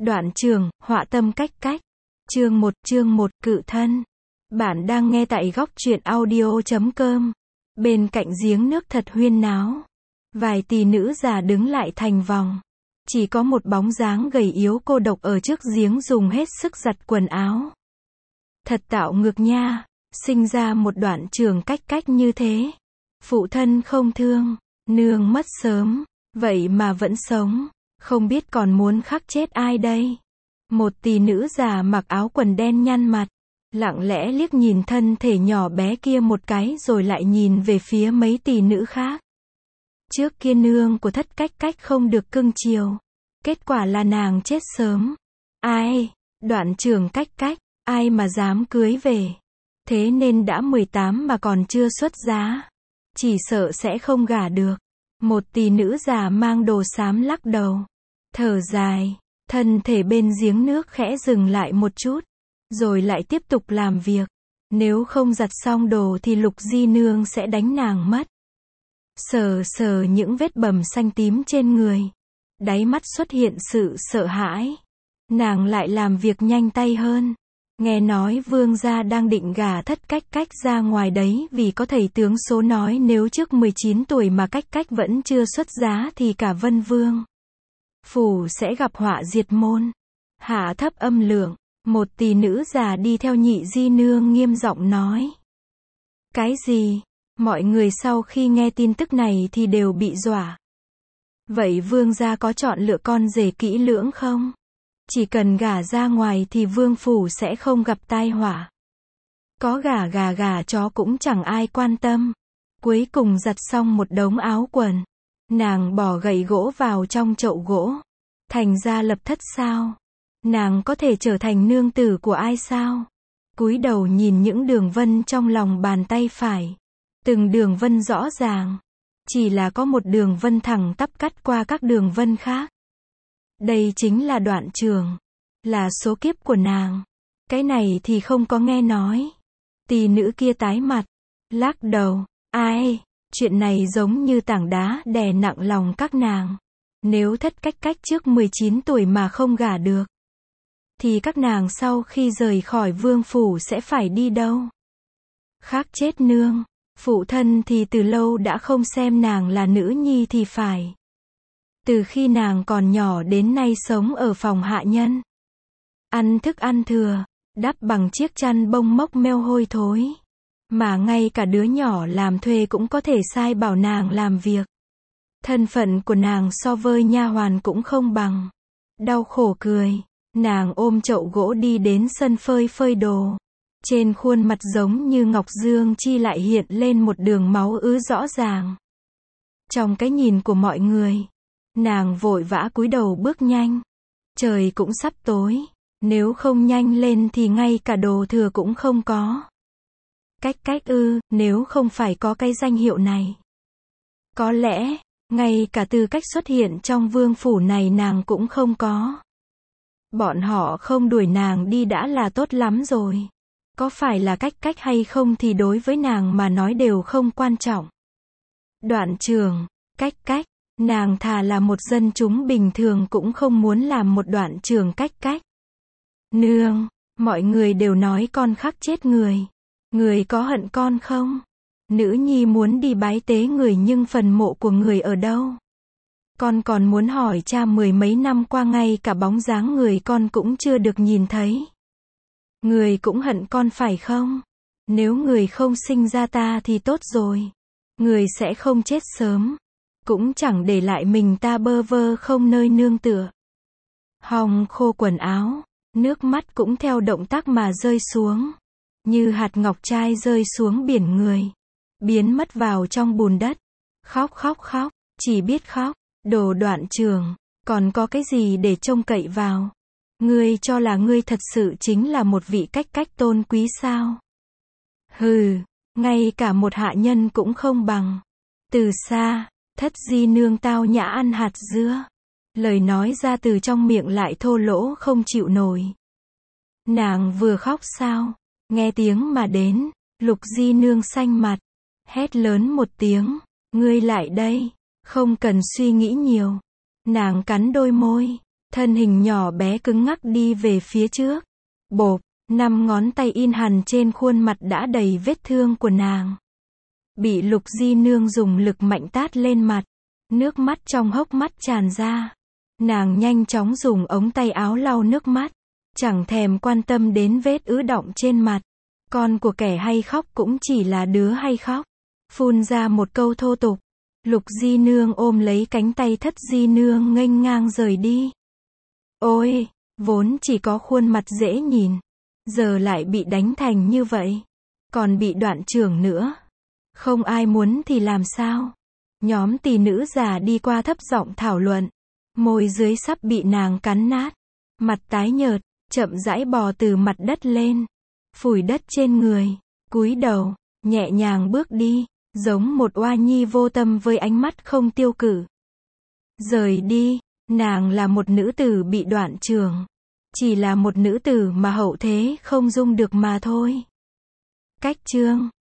Đoạn trường, họa tâm cách cách. Chương 1, cự thân. Bạn đang nghe tại góc truyện audio.com. Bên cạnh giếng nước thật huyên náo. Vài tỷ nữ già đứng lại thành vòng. Chỉ có một bóng dáng gầy yếu cô độc ở trước giếng dùng hết sức giặt quần áo. Thật tạo ngược nha, sinh ra một đoạn trường cách cách như thế. Phụ thân không thương, nương mất sớm, vậy mà vẫn sống. Không biết còn muốn khắc chết ai đây. Một tỷ nữ già mặc áo quần đen nhăn mặt, lặng lẽ liếc nhìn thân thể nhỏ bé kia một cái rồi lại nhìn về phía mấy tỷ nữ khác. Trước kia nương của Thất Cách Cách không được cưng chiều, kết quả là nàng chết sớm. Ai, Đoạn trường Cách Cách, ai mà dám cưới về. Thế nên đã 18 mà còn chưa xuất giá, chỉ sợ sẽ không gả được. Một tỷ nữ già mang đồ xám lắc đầu, thở dài, thân thể bên giếng nước khẽ dừng lại một chút, rồi lại tiếp tục làm việc. Nếu không giặt xong đồ thì Lục Di Nương sẽ đánh nàng mất. Sờ sờ những vết bầm xanh tím trên người, đáy mắt xuất hiện sự sợ hãi. Nàng lại làm việc nhanh tay hơn. Nghe nói vương gia đang định gả Thất Cách Cách ra ngoài đấy vì có thầy tướng số nói nếu trước 19 tuổi mà Cách Cách vẫn chưa xuất giá thì cả Vân Vương phủ sẽ gặp họa diệt môn. Hạ thấp âm lượng, một tỷ nữ già đi theo Nhị Di Nương nghiêm giọng nói. Cái gì? Mọi người sau khi nghe tin tức này thì đều bị dọa. Vậy vương gia có chọn lựa con rể kỹ lưỡng không? Chỉ cần gả ra ngoài thì vương phủ sẽ không gặp tai họa. Có gả chó cũng chẳng ai quan tâm. Cuối cùng giặt xong một đống áo quần, nàng bỏ gậy gỗ vào trong chậu gỗ. Thành ra lập thất sao? Nàng có thể trở thành nương tử của ai sao? Cúi đầu nhìn những đường vân trong lòng bàn tay phải. Từng đường vân rõ ràng. Chỉ là có một đường vân thẳng tắp cắt qua các đường vân khác. Đây chính là đoạn trường. Là số kiếp của nàng. Cái này thì không có nghe nói. Tỷ nữ kia tái mặt, lắc đầu. Ai? Chuyện này giống như tảng đá đè nặng lòng các nàng. Nếu Thất Cách Cách trước 19 tuổi mà không gả được, thì các nàng sau khi rời khỏi vương phủ sẽ phải đi đâu? Khắc chết nương. Phụ thân thì từ lâu đã không xem nàng là nữ nhi thì phải. Từ khi nàng còn nhỏ đến nay sống ở phòng hạ nhân. Ăn thức ăn thừa, đắp bằng chiếc chăn bông mốc meo hôi thối. Mà ngay cả đứa nhỏ làm thuê cũng có thể sai bảo nàng làm việc. Thân phận của nàng so với nha hoàn cũng không bằng. Đau khổ cười, nàng ôm chậu gỗ đi đến sân phơi phơi đồ. Trên khuôn mặt giống như ngọc dương chi lại hiện lên một đường máu ứ rõ ràng. Trong cái nhìn của mọi người, nàng vội vã cúi đầu bước nhanh. Trời cũng sắp tối, nếu không nhanh lên thì ngay cả đồ thừa cũng không có. Cách Cách ư, nếu không phải có cái danh hiệu này, có lẽ, ngay cả tư cách xuất hiện trong vương phủ này nàng cũng không có. Bọn họ không đuổi nàng đi đã là tốt lắm rồi. Có phải là Cách Cách hay không thì đối với nàng mà nói đều không quan trọng. Đoạn trường, Cách Cách, nàng thà là một dân chúng bình thường cũng không muốn làm một đoạn trường Cách Cách. Nương, mọi người đều nói con khắc chết người. Người có hận con không? Nữ nhi muốn đi bái tế người nhưng phần mộ của người ở đâu? Con còn muốn hỏi cha 10 mấy năm qua ngay cả bóng dáng người con cũng chưa được nhìn thấy. Người cũng hận con phải không? Nếu người không sinh ra ta thì tốt rồi. Người sẽ không chết sớm. Cũng chẳng để lại mình ta bơ vơ không nơi nương tựa. Hong khô quần áo, nước mắt cũng theo động tác mà rơi xuống. Như hạt ngọc trai rơi xuống biển người. Biến mất vào trong bùn đất. Khóc, chỉ biết khóc. Đồ Đoạn trường, còn có cái gì để trông cậy vào? Ngươi cho là ngươi thật sự chính là một vị Cách Cách tôn quý sao? Hừ, ngay cả một hạ nhân cũng không bằng. Từ xa, Thất Di Nương tao nhã ăn hạt dưa. Lời nói ra từ trong miệng lại thô lỗ không chịu nổi. Nàng vừa khóc sao? Nghe tiếng mà đến, Lục Di Nương xanh mặt, hét lớn một tiếng, ngươi lại đây, không cần suy nghĩ nhiều. Nàng cắn đôi môi, thân hình nhỏ bé cứng ngắc đi về phía trước. Bộp, 5 ngón tay in hằn trên khuôn mặt đã đầy vết thương của nàng. Bị Lục Di Nương dùng lực mạnh tát lên mặt. Nước mắt trong hốc mắt tràn ra. Nàng nhanh chóng dùng ống tay áo lau nước mắt. Chẳng thèm quan tâm đến vết ứ đọng trên mặt. Con của kẻ hay khóc cũng chỉ là đứa hay khóc. Phun ra một câu thô tục. Lục Di Nương ôm lấy cánh tay Thất Di Nương nghênh ngang rời đi. Ôi, vốn chỉ có khuôn mặt dễ nhìn. Giờ lại bị đánh thành như vậy. Còn bị đoạn chưởng nữa. Không ai muốn thì làm sao? Nhóm tỷ nữ già đi qua thấp giọng thảo luận. Môi dưới sắp bị nàng cắn nát. Mặt tái nhợt, chậm rãi bò từ mặt đất lên. Phủi đất trên người. Cúi đầu, nhẹ nhàng bước đi. Giống một oa nhi vô tâm với ánh mắt không tiêu cự. Rời đi, nàng là một nữ tử bị đoạn chưởng. Chỉ là một nữ tử mà hậu thế không dung được mà thôi. Cách chương